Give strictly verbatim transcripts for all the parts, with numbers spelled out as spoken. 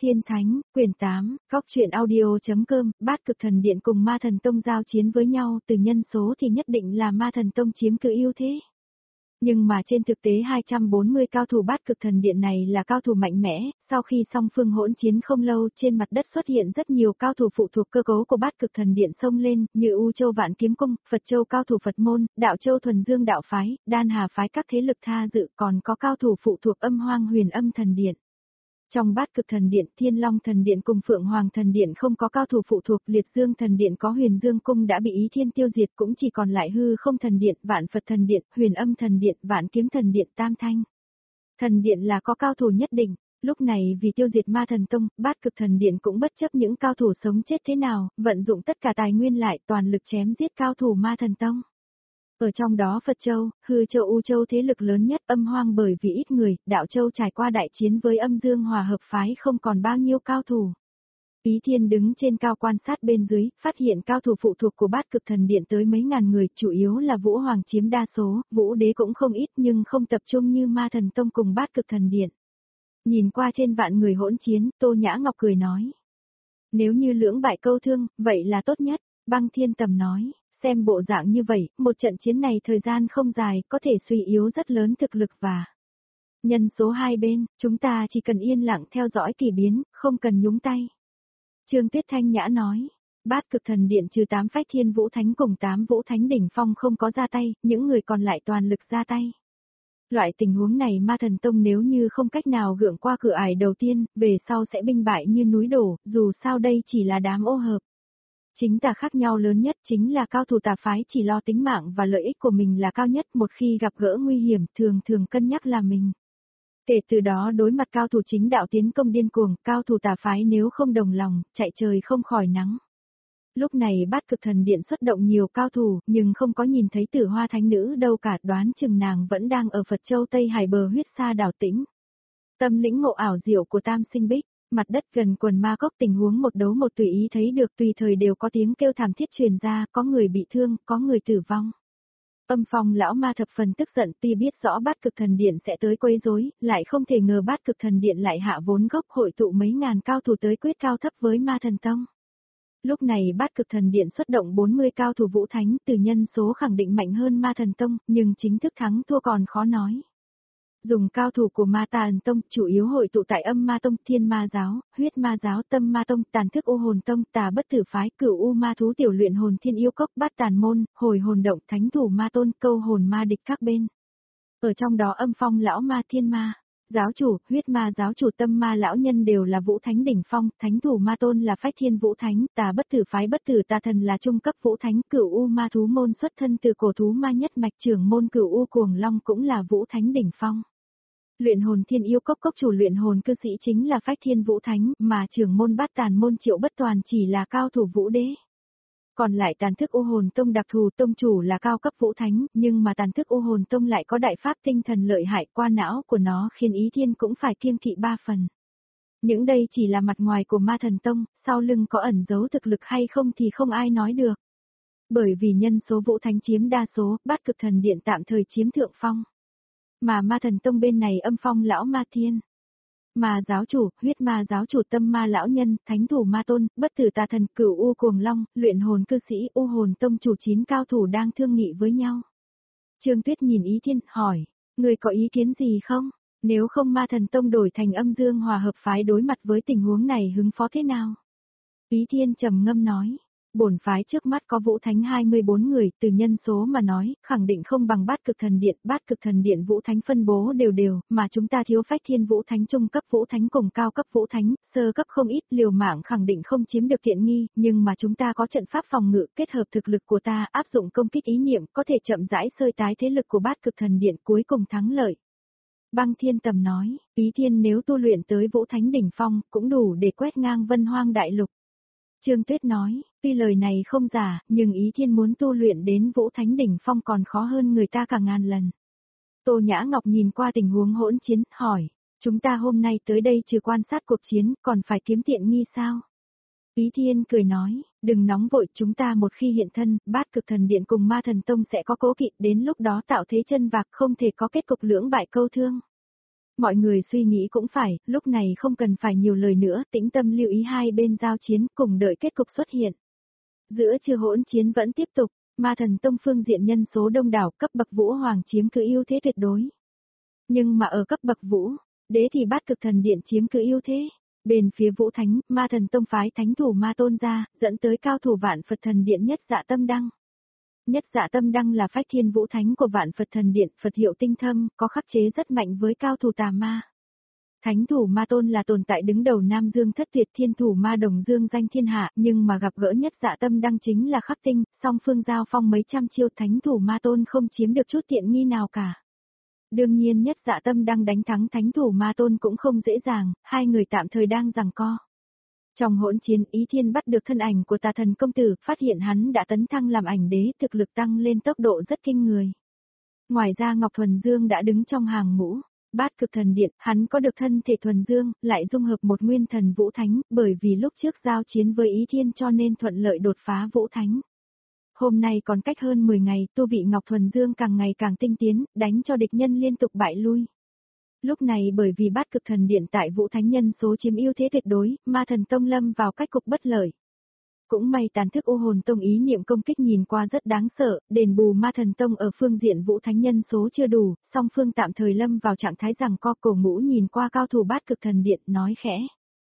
Thiên Thánh, quyển tám, góc truyện audio.com, Bát Cực Thần Điện cùng Ma Thần Tông giao chiến với nhau, từ nhân số thì nhất định là Ma Thần Tông chiếm cứ ưu thế. Nhưng mà trên thực tế hai trăm bốn mươi cao thủ Bát Cực Thần Điện này là cao thủ mạnh mẽ, sau khi song phương hỗn chiến không lâu, trên mặt đất xuất hiện rất nhiều cao thủ phụ thuộc cơ cấu của Bát Cực Thần Điện xông lên, như U Châu Vạn Kiếm Cung, Phật Châu cao thủ Phật môn, Đạo Châu Thuần Dương đạo phái, Đan Hà phái các thế lực tha dự, còn có cao thủ phụ thuộc Âm Hoang Huyền Âm Thần Điện. Trong Bát Cực Thần Điện, Thiên Long Thần Điện cùng Phượng Hoàng Thần Điện không có cao thủ phụ thuộc, Liệt Dương Thần Điện có Huyền Dương Cung đã bị Ý Thiên tiêu diệt, cũng chỉ còn lại Hư Không Thần Điện, Vạn Phật Thần Điện, Huyền Âm Thần Điện, Vạn Kiếm Thần Điện, Tam Thanh Thần Điện là có cao thủ nhất định. Lúc này vì tiêu diệt Ma Thần Tông, Bát Cực Thần Điện cũng bất chấp những cao thủ sống chết thế nào, vận dụng tất cả tài nguyên lại, toàn lực chém giết cao thủ Ma Thần Tông. Ở trong đó Phật Châu, Hư Châu U Châu thế lực lớn nhất, Âm Hoang bởi vì ít người, Đạo Châu trải qua đại chiến với Âm Dương Hòa hợp phái không còn bao nhiêu cao thủ. Ý Thiên đứng trên cao quan sát bên dưới, phát hiện cao thủ phụ thuộc của Bát Cực Thần Điện tới mấy ngàn người, chủ yếu là Vũ Hoàng chiếm đa số, Vũ Đế cũng không ít nhưng không tập trung như Ma Thần Tông cùng Bát Cực Thần Điện. Nhìn qua trên vạn người hỗn chiến, Tô Nhã Ngọc cười nói. Nếu như lưỡng bại câu thương, vậy là tốt nhất, Băng Thiên Tầm nói. Xem bộ dạng như vậy, một trận chiến này thời gian không dài, có thể suy yếu rất lớn thực lực và nhân số hai bên, chúng ta chỉ cần yên lặng theo dõi kỳ biến, không cần nhúng tay. Trương Tuyết Thanh Nhã nói, Bát Cực Thần Điện trừ tám phách thiên vũ thánh cùng tám vũ thánh đỉnh phong không có ra tay, những người còn lại toàn lực ra tay. Loại tình huống này Ma Thần Tông nếu như không cách nào gượng qua cửa ải đầu tiên, về sau sẽ binh bại như núi đổ, dù sao đây chỉ là đám ô hợp. Chính tà khác nhau lớn nhất chính là cao thủ tà phái chỉ lo tính mạng và lợi ích của mình là cao nhất, một khi gặp gỡ nguy hiểm thường thường cân nhắc là mình. Kể từ đó đối mặt cao thủ chính đạo tiến công điên cuồng, cao thủ tà phái nếu không đồng lòng, chạy trời không khỏi nắng. Lúc này Bát Cực Thần Điện xuất động nhiều cao thủ, nhưng không có nhìn thấy Tử Hoa Thánh Nữ đâu cả, đoán chừng nàng vẫn đang ở Phật Châu Tây Hải bờ huyết sa đảo tĩnh. Tâm lĩnh ngộ ảo diệu của Tam Sinh Bích. Mặt đất gần quần ma cốc tình huống một đấu một tùy ý thấy được, tùy thời đều có tiếng kêu thảm thiết truyền ra, có người bị thương, có người tử vong. Âm Phong lão ma thập phần tức giận, tuy biết rõ Bát Cực Thần Điện sẽ tới quấy rối, lại không thể ngờ Bát Cực Thần Điện lại hạ vốn gốc hội tụ mấy ngàn cao thủ tới quyết cao thấp với Ma Thần Tông. Lúc này Bát Cực Thần Điện xuất động bốn mươi cao thủ vũ thánh, từ nhân số khẳng định mạnh hơn Ma Thần Tông, nhưng chính thức thắng thua còn khó nói. Dùng cao thủ của Ma Tàn Tông, chủ yếu hội tụ tại Âm Ma Tông, Thiên Ma Giáo, Huyết Ma Giáo, Tâm Ma Tông, Tàn Thức U Hồn Tông, Tà Bất Tử Phái, Cửu U Ma Thú Tiểu Luyện Hồn Thiên Yêu Cốc, Bát Tàn Môn, Hồi Hồn Động, Thánh Thủ Ma Tôn, Câu Hồn Ma Địch các bên. Ở trong đó Âm Phong lão ma Thiên Ma Giáo chủ, Huyết Ma Giáo chủ, Tâm Ma lão nhân đều là vũ thánh đỉnh phong, Thánh Thủ Ma Tôn là phách thiên vũ thánh, Tà Bất Tử Phái Bất Tử Tà Thần là trung cấp vũ thánh, Cửu U Ma Thú môn xuất thân từ cổ thú ma nhất mạch, trưởng môn Cửu U Cuồng Long cũng là vũ thánh đỉnh phong. Luyện hồn thiên yêu cốc cốc chủ luyện hồn cư sĩ chính là phách thiên vũ thánh, mà trưởng môn Bát Tàn môn Triệu Bất Toàn chỉ là cao thủ vũ đế. Còn lại Tàn Thức U Hồn Tông đặc thù, tông chủ là cao cấp vũ thánh, nhưng mà Tàn Thức U Hồn Tông lại có đại pháp tinh thần lợi hại, qua não của nó khiến Ý Thiên cũng phải kiêng kỵ ba phần. Những đây chỉ là mặt ngoài của Ma Thần Tông, sau lưng có ẩn giấu thực lực hay không thì không ai nói được. Bởi vì nhân số vũ thánh chiếm đa số, Bát Cực Thần Điện tạm thời chiếm thượng phong. Mà Ma Thần Tông bên này Âm Phong lão ma Thiên Ma Giáo chủ, Huyết Ma Giáo chủ, Tâm Ma lão nhân, Thánh Thủ Ma Tôn, Bất Tử Tà Thần, Cửu U Cuồng Long, luyện hồn cư sĩ, U Hồn Tông chủ chín cao thủ đang thương nghị với nhau. Trương Tuyết nhìn Ý Thiên, hỏi, người có ý kiến gì không? Nếu không Ma Thần Tông đổi thành Âm Dương Hòa hợp phái đối mặt với tình huống này hứng phó thế nào? Ý Thiên trầm ngâm nói. Bổn phái trước mắt có vũ thánh hai mươi bốn người, từ nhân số mà nói, khẳng định không bằng Bát Cực Thần Điện, Bát Cực Thần Điện vũ thánh phân bố đều đều, mà chúng ta thiếu phách thiên vũ thánh, trung cấp vũ thánh cùng cao cấp vũ thánh, sơ cấp không ít, liều mạng khẳng định không chiếm được tiện nghi, nhưng mà chúng ta có trận pháp phòng ngự, kết hợp thực lực của ta, áp dụng công kích ý niệm, có thể chậm rãi sơi tái thế lực của Bát Cực Thần Điện, cuối cùng thắng lợi. Băng Thiên Tầm nói, Ý Thiên nếu tu luyện tới vũ thánh đỉnh phong, cũng đủ để quét ngang Vân Hoang đại lục. Trương Tuyết nói, tuy lời này không giả, nhưng Ý Thiên muốn tu luyện đến vũ thánh đỉnh phong còn khó hơn người ta cả ngàn lần. Tô Nhã Ngọc nhìn qua tình huống hỗn chiến, hỏi, chúng ta hôm nay tới đây trừ quan sát cuộc chiến, còn phải kiếm tiện nghi sao? Ý Thiên cười nói, đừng nóng vội, chúng ta một khi hiện thân, Bát Cực Thần Điện cùng Ma Thần Tông sẽ có cố kỵ, đến lúc đó tạo thế chân vạc không thể có kết cục lưỡng bại câu thương. Mọi người suy nghĩ cũng phải, lúc này không cần phải nhiều lời nữa, tĩnh tâm lưu ý hai bên giao chiến cùng đợi kết cục xuất hiện. Giữa chưa hỗn chiến vẫn tiếp tục, Ma Thần Tông phương diện nhân số đông đảo, cấp bậc Vũ Hoàng chiếm cứ ưu thế tuyệt đối. Nhưng mà ở cấp bậc Vũ, Đế thì Bát Cực Thần Điện chiếm cứ ưu thế. Bên phía Vũ Thánh, Ma Thần Tông phái thánh thủ Ma Tôn ra, dẫn tới cao thủ Vạn Phật Thần Điện Nhất Dạ Tâm Đăng. Nhất Dạ Tâm Đăng là phách thiên vũ thánh của Vạn Phật Thần Điện, Phật hiệu tinh thâm, có khắc chế rất mạnh với cao thủ tà ma. Thánh thủ Ma Tôn là tồn tại đứng đầu Nam Dương thất tuyệt thiên thủ ma đồng dương danh thiên hạ, nhưng mà gặp gỡ Nhất Dạ Tâm Đăng chính là khắc tinh, song phương giao phong mấy trăm chiêu, thánh thủ Ma Tôn không chiếm được chút tiện nghi nào cả. Đương nhiên Nhất Dạ Tâm Đăng đánh thắng thánh thủ Ma Tôn cũng không dễ dàng, hai người tạm thời đang giằng co. Trong hỗn chiến, Ý Thiên bắt được thân ảnh của Tà Thần công tử, phát hiện hắn đã tấn thăng làm ảnh đế, thực lực tăng lên tốc độ rất kinh người. Ngoài ra Ngọc Thuần Dương đã đứng trong hàng ngũ. Bát Cực Thần Điện, hắn có được thân thể thuần dương, lại dung hợp một nguyên thần Vũ Thánh, bởi vì lúc trước giao chiến với Ý Thiên cho nên thuận lợi đột phá Vũ Thánh. Hôm nay còn cách hơn mười ngày, tu vị Ngọc Thuần Dương càng ngày càng tinh tiến, đánh cho địch nhân liên tục bại lui. Lúc này bởi vì Bát Cực Thần Điện tại Vũ Thánh nhân số chiếm ưu thế tuyệt đối, Ma Thần Tông lâm vào cách cục bất lợi. Cũng may tàn thức U Hồn Tông ý niệm công kích nhìn qua rất đáng sợ, đền bù Ma Thần Tông ở phương diện Vũ Thánh nhân số chưa đủ, song phương tạm thời lâm vào trạng thái rằng co. Cổ Ngũ nhìn qua cao thủ Bát Cực Thần Điện, nói khẽ.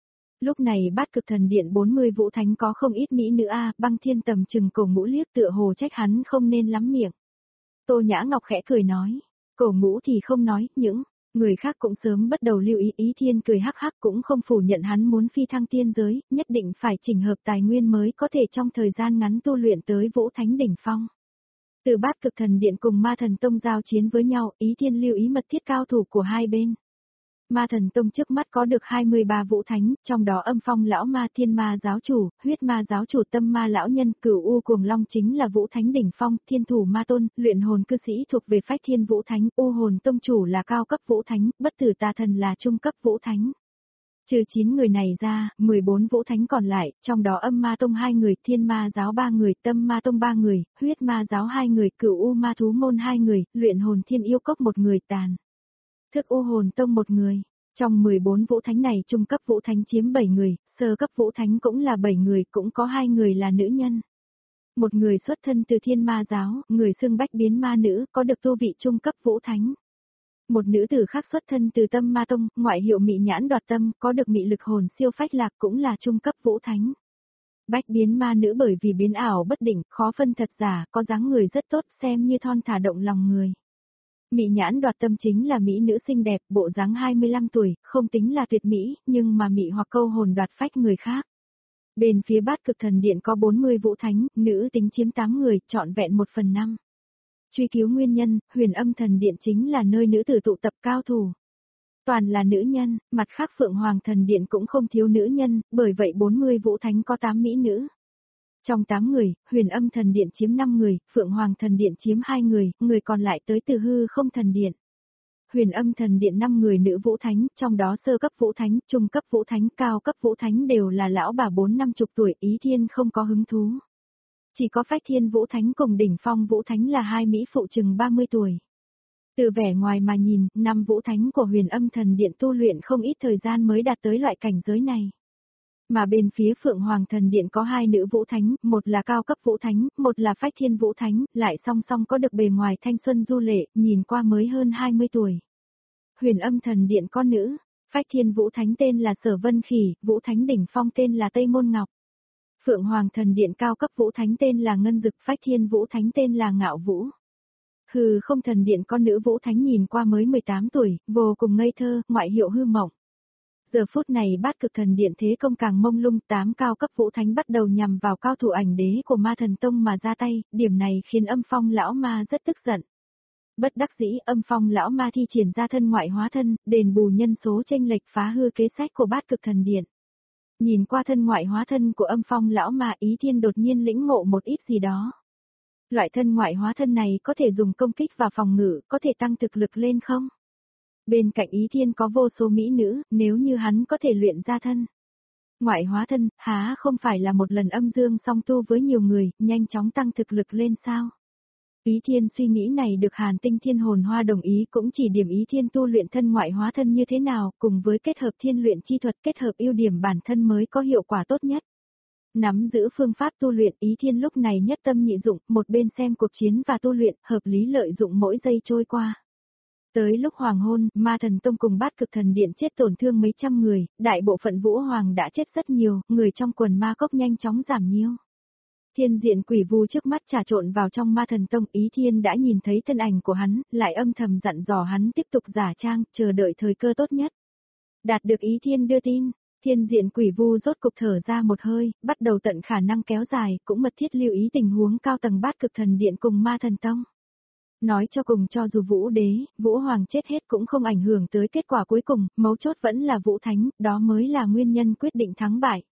Lúc này Bát Cực Thần Điện bốn mươi Vũ Thánh có không ít mỹ nữ a, Băng Thiên tầm chừng Cổ Ngũ liếc tựa hồ trách hắn không nên lắm miệng. Tô Nhã Ngọc khẽ cười nói, Cổ Ngũ thì không nói, những người khác cũng sớm bắt đầu lưu ý. Ý Thiên cười hắc hắc cũng không phủ nhận hắn muốn phi thăng tiên giới, nhất định phải chỉnh hợp tài nguyên mới có thể trong thời gian ngắn tu luyện tới Vũ Thánh đỉnh phong. Từ Bát Cực Thần Điện cùng Ma Thần Tông giao chiến với nhau, Ý Thiên lưu ý mật thiết cao thủ của hai bên. Ma Thần Tông trước mắt có được hai mươi ba Vũ Thánh, trong đó Âm Phong lão ma, Thiên Ma giáo chủ, Huyết Ma giáo chủ, Tâm Ma lão nhân, Cửu U Cuồng Long chính là Vũ Thánh đỉnh phong, Thiên thủ Ma Tôn, luyện hồn cư sĩ thuộc về phách Thiên Vũ Thánh, U Hồn Tông chủ là cao cấp Vũ Thánh, Bất Tử Tà Thần là trung cấp Vũ Thánh. Trừ chín người này ra, mười bốn Vũ Thánh còn lại, trong đó Âm Ma Tông hai người, Thiên Ma giáo ba người, Tâm Ma Tông ba người, Huyết Ma giáo hai người, Cửu U Ma thú môn hai người, luyện hồn Thiên yêu cốc một người, tàn thức U Hồn Tông một người. Trong mười bốn Vũ Thánh này trung cấp Vũ Thánh chiếm bảy người, sơ cấp Vũ Thánh cũng là bảy người, cũng có hai người là nữ nhân. Một người xuất thân từ Thiên Ma giáo, người xưng Bách Biến Ma Nữ, có được tu vị trung cấp Vũ Thánh. Một nữ tử khác xuất thân từ Tâm Ma Tông, ngoại hiệu Mị Nhãn Đoạt Tâm, có được mị lực hồn siêu phách lạc, cũng là trung cấp Vũ Thánh. Bách Biến Ma Nữ bởi vì biến ảo bất định, khó phân thật giả, có dáng người rất tốt, xem như thon thả động lòng người. Mị Nhãn Đoạt Tâm chính là mỹ nữ xinh đẹp, bộ dáng hai mươi lăm tuổi, không tính là tuyệt mỹ, nhưng mà mị hoặc câu hồn đoạt phách người khác. Bên phía Bát Cực Thần Điện có bốn mươi Vũ Thánh, nữ tính chiếm tám người, trọn vẹn một phần năm. Truy cứu nguyên nhân, Huyền Âm Thần Điện chính là nơi nữ tử tụ tập cao thủ. Toàn là nữ nhân, mặt khác Phượng Hoàng Thần Điện cũng không thiếu nữ nhân, bởi vậy bốn mươi Vũ Thánh có tám mỹ nữ. Trong tám người, Huyền Âm Thần Điện chiếm năm người, Phượng Hoàng Thần Điện chiếm hai người, người còn lại tới từ Hư Không Thần Điện. Huyền Âm Thần Điện năm người nữ Vũ Thánh, trong đó sơ cấp Vũ Thánh, trung cấp Vũ Thánh, cao cấp Vũ Thánh đều là lão bà bốn năm chục tuổi, Ý Thiên không có hứng thú. Chỉ có phách Thiên Vũ Thánh cùng đỉnh phong Vũ Thánh là hai mỹ phụ chừng ba mươi tuổi. Từ vẻ ngoài mà nhìn, năm Vũ Thánh của Huyền Âm Thần Điện tu luyện không ít thời gian mới đạt tới loại cảnh giới này. Mà bên phía Phượng Hoàng Thần Điện có hai nữ Vũ Thánh, một là cao cấp Vũ Thánh, một là phách Thiên Vũ Thánh, lại song song có được bề ngoài thanh xuân du lệ, nhìn qua mới hơn hai mươi tuổi. Huyền Âm Thần Điện có nữ, phách Thiên Vũ Thánh tên là Sở Vân Khỉ, Vũ Thánh đỉnh phong tên là Tây Môn Ngọc. Phượng Hoàng Thần Điện cao cấp Vũ Thánh tên là Ngân Dực, phách Thiên Vũ Thánh tên là Ngạo Vũ. Hư Không Thần Điện con nữ Vũ Thánh nhìn qua mới mười tám tuổi, vô cùng ngây thơ, ngoại hiệu Hư Mộng. Giờ phút này Bát Cực Thần Điện thế công càng mông lung, tám cao cấp Vũ Thánh bắt đầu nhằm vào cao thủ ảnh đế của Ma Thần Tông mà ra tay, điểm này khiến Âm Phong lão ma rất tức giận. Bất đắc dĩ, Âm Phong lão ma thi triển ra thân ngoại hóa thân, đền bù nhân số chênh lệch, phá hư kế sách của Bát Cực Thần Điện. Nhìn qua thân ngoại hóa thân của Âm Phong lão ma, Ý Thiên đột nhiên lĩnh ngộ một ít gì đó. Loại thân ngoại hóa thân này có thể dùng công kích và phòng ngự, có thể tăng thực lực lên không? Bên cạnh Ý Thiên có vô số mỹ nữ, nếu như hắn có thể luyện ra thân ngoại hóa thân, há không phải là một lần âm dương song tu với nhiều người, nhanh chóng tăng thực lực lên sao? Ý Thiên suy nghĩ này được Hàn Tinh Thiên Hồn Hoa đồng ý, cũng chỉ điểm Ý Thiên tu luyện thân ngoại hóa thân như thế nào, cùng với kết hợp thiên luyện chi thuật, kết hợp ưu điểm bản thân mới có hiệu quả tốt nhất. Nắm giữ phương pháp tu luyện, Ý Thiên lúc này nhất tâm nhị dụng, một bên xem cuộc chiến và tu luyện, hợp lý lợi dụng mỗi giây trôi qua. Tới lúc hoàng hôn, Ma Thần Tông cùng Bát Cực Thần Điện chết tổn thương mấy trăm người, đại bộ phận Vũ Hoàng đã chết rất nhiều, người trong quần ma cốc nhanh chóng giảm nhiều. Thiên diện quỷ vu trước mắt trà trộn vào trong Ma Thần Tông, Ý Thiên đã nhìn thấy thân ảnh của hắn, lại âm thầm dặn dò hắn tiếp tục giả trang, chờ đợi thời cơ tốt nhất. Đạt được Ý Thiên đưa tin, thiên diện quỷ vu rốt cục thở ra một hơi, bắt đầu tận khả năng kéo dài, cũng mật thiết lưu ý tình huống cao tầng Bát Cực Thần Điện cùng Ma Thần Tông. Nói cho cùng, cho dù Vũ Đế, Vũ Hoàng chết hết cũng không ảnh hưởng tới kết quả cuối cùng, mấu chốt vẫn là Vũ Thánh, đó mới là nguyên nhân quyết định thắng bại.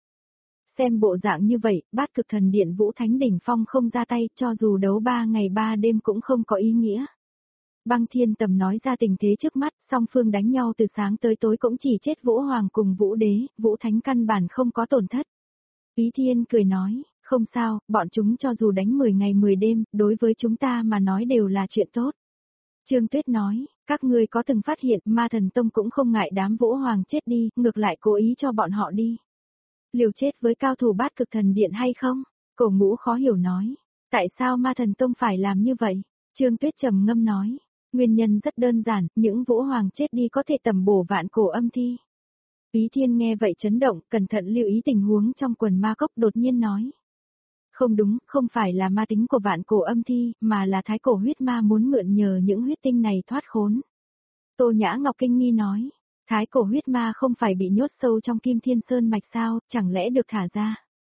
Xem bộ dạng như vậy, Bát Cực Thần Điện Vũ Thánh đỉnh phong không ra tay, cho dù đấu ba ngày ba đêm cũng không có ý nghĩa. Băng Thiên Tầm nói ra tình thế trước mắt, song phương đánh nhau từ sáng tới tối cũng chỉ chết Vũ Hoàng cùng Vũ Đế, Vũ Thánh căn bản không có tổn thất. Ý Thiên cười nói, không sao, bọn chúng cho dù đánh mười ngày mười đêm, đối với chúng ta mà nói đều là chuyện tốt. Trương Tuyết nói, các ngươi có từng phát hiện Ma Thần Tông cũng không ngại đám Vũ Hoàng chết đi, ngược lại cố ý cho bọn họ đi. Liều chết với cao thủ Bát Cực Thần Điện hay không? Cổ Ngũ khó hiểu nói, tại sao Ma Thần Tông phải làm như vậy? Trương Tuyết trầm ngâm nói, nguyên nhân rất đơn giản, những Vũ Hoàng chết đi có thể tầm bổ vạn cổ âm thi. Ý Thiên nghe vậy chấn động, cẩn thận lưu ý tình huống trong quần ma cốc, đột nhiên nói. Không đúng, không phải là ma tính của vạn cổ âm thi, mà là thái cổ huyết ma muốn mượn nhờ những huyết tinh này thoát khốn. Tô Nhã Ngọc kinh nghi nói, thái cổ huyết ma không phải bị nhốt sâu trong Kim Thiên Sơn mạch sao, chẳng lẽ được thả ra?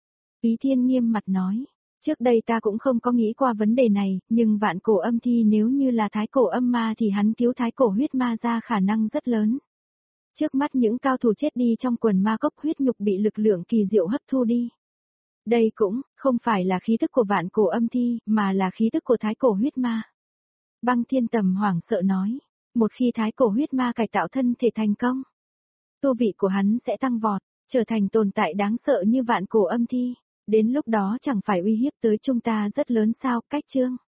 Ý Thiên nghiêm mặt nói, trước đây ta cũng không có nghĩ qua vấn đề này, nhưng vạn cổ âm thi nếu như là thái cổ âm ma thì hắn cứu thái cổ huyết ma ra khả năng rất lớn. Trước mắt những cao thủ chết đi trong quần ma cốc, huyết nhục bị lực lượng kỳ diệu hấp thu đi. Đây cũng không phải là khí thức của vạn cổ âm thi, mà là khí thức của thái cổ huyết ma. Băng Thiên Tầm hoảng sợ nói, một khi thái cổ huyết ma cải tạo thân thể thành công, tu vị của hắn sẽ tăng vọt, trở thành tồn tại đáng sợ như vạn cổ âm thi. Đến lúc đó chẳng phải uy hiếp tới chúng ta rất lớn sao? Cách chương